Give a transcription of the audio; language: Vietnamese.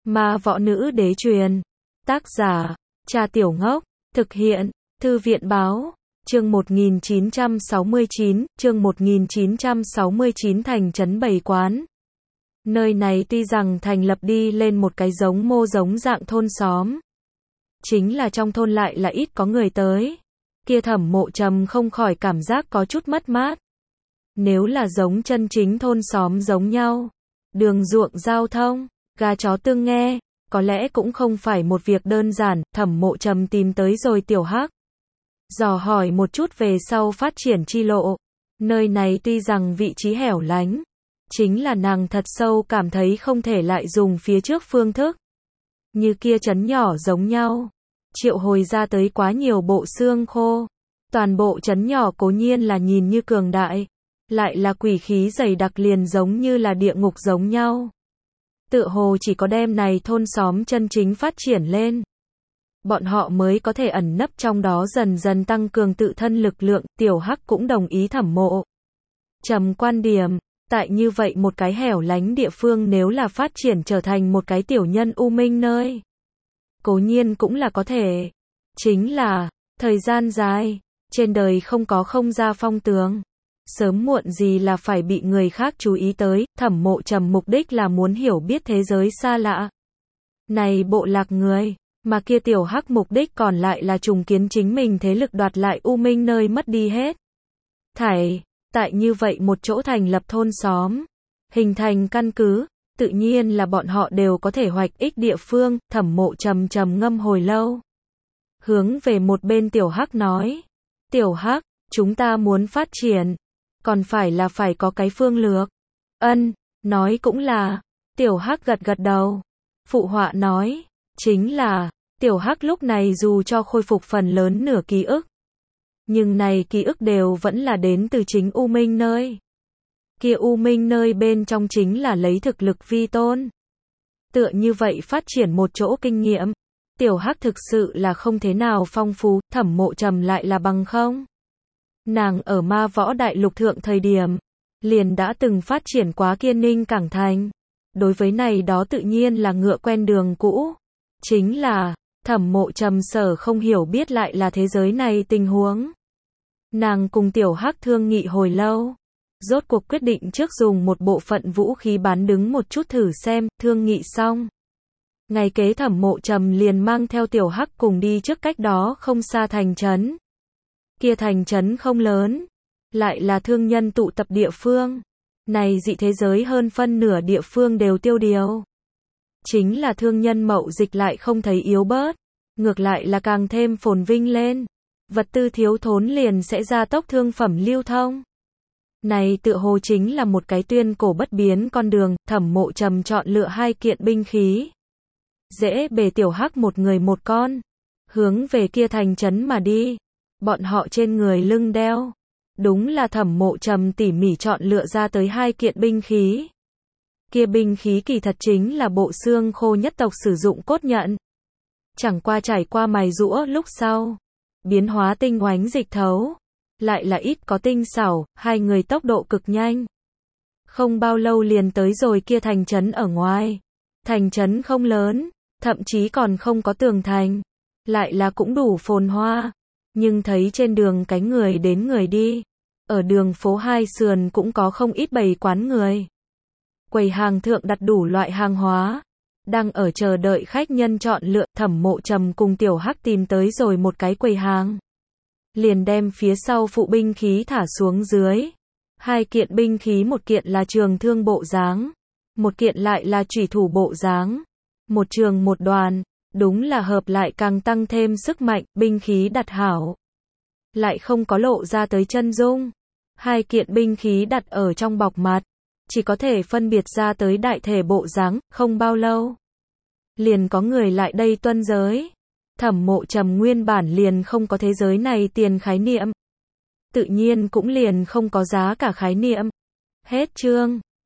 Ma võ nữ đế truyền. Tác giả, Cha Tiểu Ngốc. Thực hiện, Thư viện báo. Chương 1969, chương 1969 thành trấn Bầy Quán. Nơi này tuy rằng thành lập đi lên một cái mô giống dạng thôn xóm. Chính là trong thôn lại là ít có người tới. Kia Thẩm Mộ Trầm không khỏi cảm giác có chút mất mát. Nếu là giống chân chính thôn xóm giống nhau, đường ruộng giao thông, gà chó tương nghe, có lẽ cũng không phải một việc đơn giản. Thẩm Mộ Trầm tìm tới rồi Tiểu Hắc, dò hỏi một chút về sau phát triển chi lộ. Nơi này tuy rằng vị trí hẻo lánh, chính là nàng thật sâu cảm thấy không thể lại dùng phía trước phương thức như kia trấn nhỏ giống nhau, triệu hồi ra tới quá nhiều bộ xương khô. Toàn bộ trấn nhỏ cố nhiên là nhìn như cường đại, lại là quỷ khí dày đặc, liền giống như là địa ngục giống nhau. Tựa hồ chỉ có đem này thôn xóm chân chính phát triển lên, bọn họ mới có thể ẩn nấp trong đó, dần dần tăng cường tự thân lực lượng. Tiểu Hắc cũng đồng ý Thẩm Mộ Trầm quan điểm. Tại như vậy một cái hẻo lánh địa phương, nếu là phát triển trở thành một cái tiểu nhân u minh nơi, cố nhiên cũng là có thể. Chính là, thời gian dài, trên đời không có không ra phong tường. Sớm muộn gì là phải bị người khác chú ý tới. Thẩm Mộ Trầm mục đích là muốn hiểu biết thế giới xa lạ này bộ lạc người, mà kia Tiểu Hắc mục đích còn lại là trùng kiến chính mình thế lực, đoạt lại u minh nơi mất đi hết thảy. Tại như vậy một chỗ thành lập thôn xóm, hình thành căn cứ, tự nhiên là bọn họ đều có thể hoạch ích địa phương. Thẩm Mộ Trầm trầm ngâm hồi lâu, hướng về một bên Tiểu Hắc nói: Tiểu Hắc, chúng ta muốn phát triển, còn phải có cái phương lược. Ân, nói cũng là. Tiểu Hắc gật gật đầu, phụ họa nói: chính là. Tiểu Hắc lúc này dù cho khôi phục phần lớn nửa ký ức, nhưng này ký ức đều vẫn là đến từ chính U Minh nơi. Kia U Minh nơi bên trong chính là lấy thực lực vi tôn. Tựa như vậy phát triển một chỗ kinh nghiệm, Tiểu Hắc thực sự là không thế nào phong phú. Thẩm Mộ Trầm lại là bằng không. Nàng ở Ma Võ Đại Lục thượng thời điểm, liền đã từng phát triển quá Kiên Ninh Cảng Thành. Đối với này đó tự nhiên là ngựa quen đường cũ. Chính là, Thẩm Mộ Trầm sở không hiểu biết lại là thế giới này tình huống. Nàng cùng Tiểu Hắc thương nghị hồi lâu, rốt cuộc quyết định trước dùng một bộ phận vũ khí bán đứng một chút thử xem. Thương nghị xong, ngày kế Thẩm Mộ Trầm liền mang theo Tiểu Hắc cùng đi trước cách đó không xa thành trấn. Kia thành trấn không lớn, lại là thương nhân tụ tập địa phương. Này dị thế giới hơn phân nửa địa phương đều tiêu điều. Chính là thương nhân mậu dịch lại không thấy yếu bớt, ngược lại là càng thêm phồn vinh lên. Vật tư thiếu thốn liền sẽ gia tốc thương phẩm lưu thông. Này tựa hồ chính là một cái tuyên cổ bất biến con đường. Thẩm Mộ Trầm chọn lựa 2 kiện binh khí, dễ bề Tiểu Hắc một người một con, hướng về kia thành trấn mà đi. Bọn họ trên người lưng đeo, đúng là Thẩm Mộ Trầm tỉ mỉ chọn lựa ra tới 2 kiện binh khí. Kia binh khí kỳ thật chính là bộ xương khô nhất tộc sử dụng cốt nhận, chẳng qua trải qua mài giũa lúc sau, biến hóa tinh oánh dịch thấu, lại là ít có tinh xảo. 2 người tốc độ cực nhanh, không bao lâu liền tới rồi kia thành trấn ở ngoài. Thành trấn không lớn, thậm chí còn không có tường thành, lại là cũng đủ phồn hoa, nhưng thấy trên đường cái người đến người đi. Ở đường phố hai sườn cũng có không ít bầy quán người. Quầy hàng thượng đặt đủ loại hàng hóa, đang ở chờ đợi khách nhân chọn lựa. Thẩm Mộ Trầm cùng Tiểu Hắc tìm tới rồi một cái quầy hàng, liền đem phía sau phụ binh khí thả xuống dưới. 2 kiện binh khí, một kiện là trường thương bộ dáng, một kiện lại là chủy thủ bộ dáng. Một trường một đoàn, đúng là hợp lại càng tăng thêm sức mạnh. Binh khí đặt hảo, lại không có lộ ra tới chân dung. 2 kiện binh khí đặt ở trong bọc mặt, chỉ có thể phân biệt ra tới đại thể bộ dáng. Không bao lâu, liền có người lại đây tuân giới. Thẩm Mộ Trầm nguyên bản liền không có thế giới này tiền khái niệm, tự nhiên cũng liền không có giá cả khái niệm. Hết chương.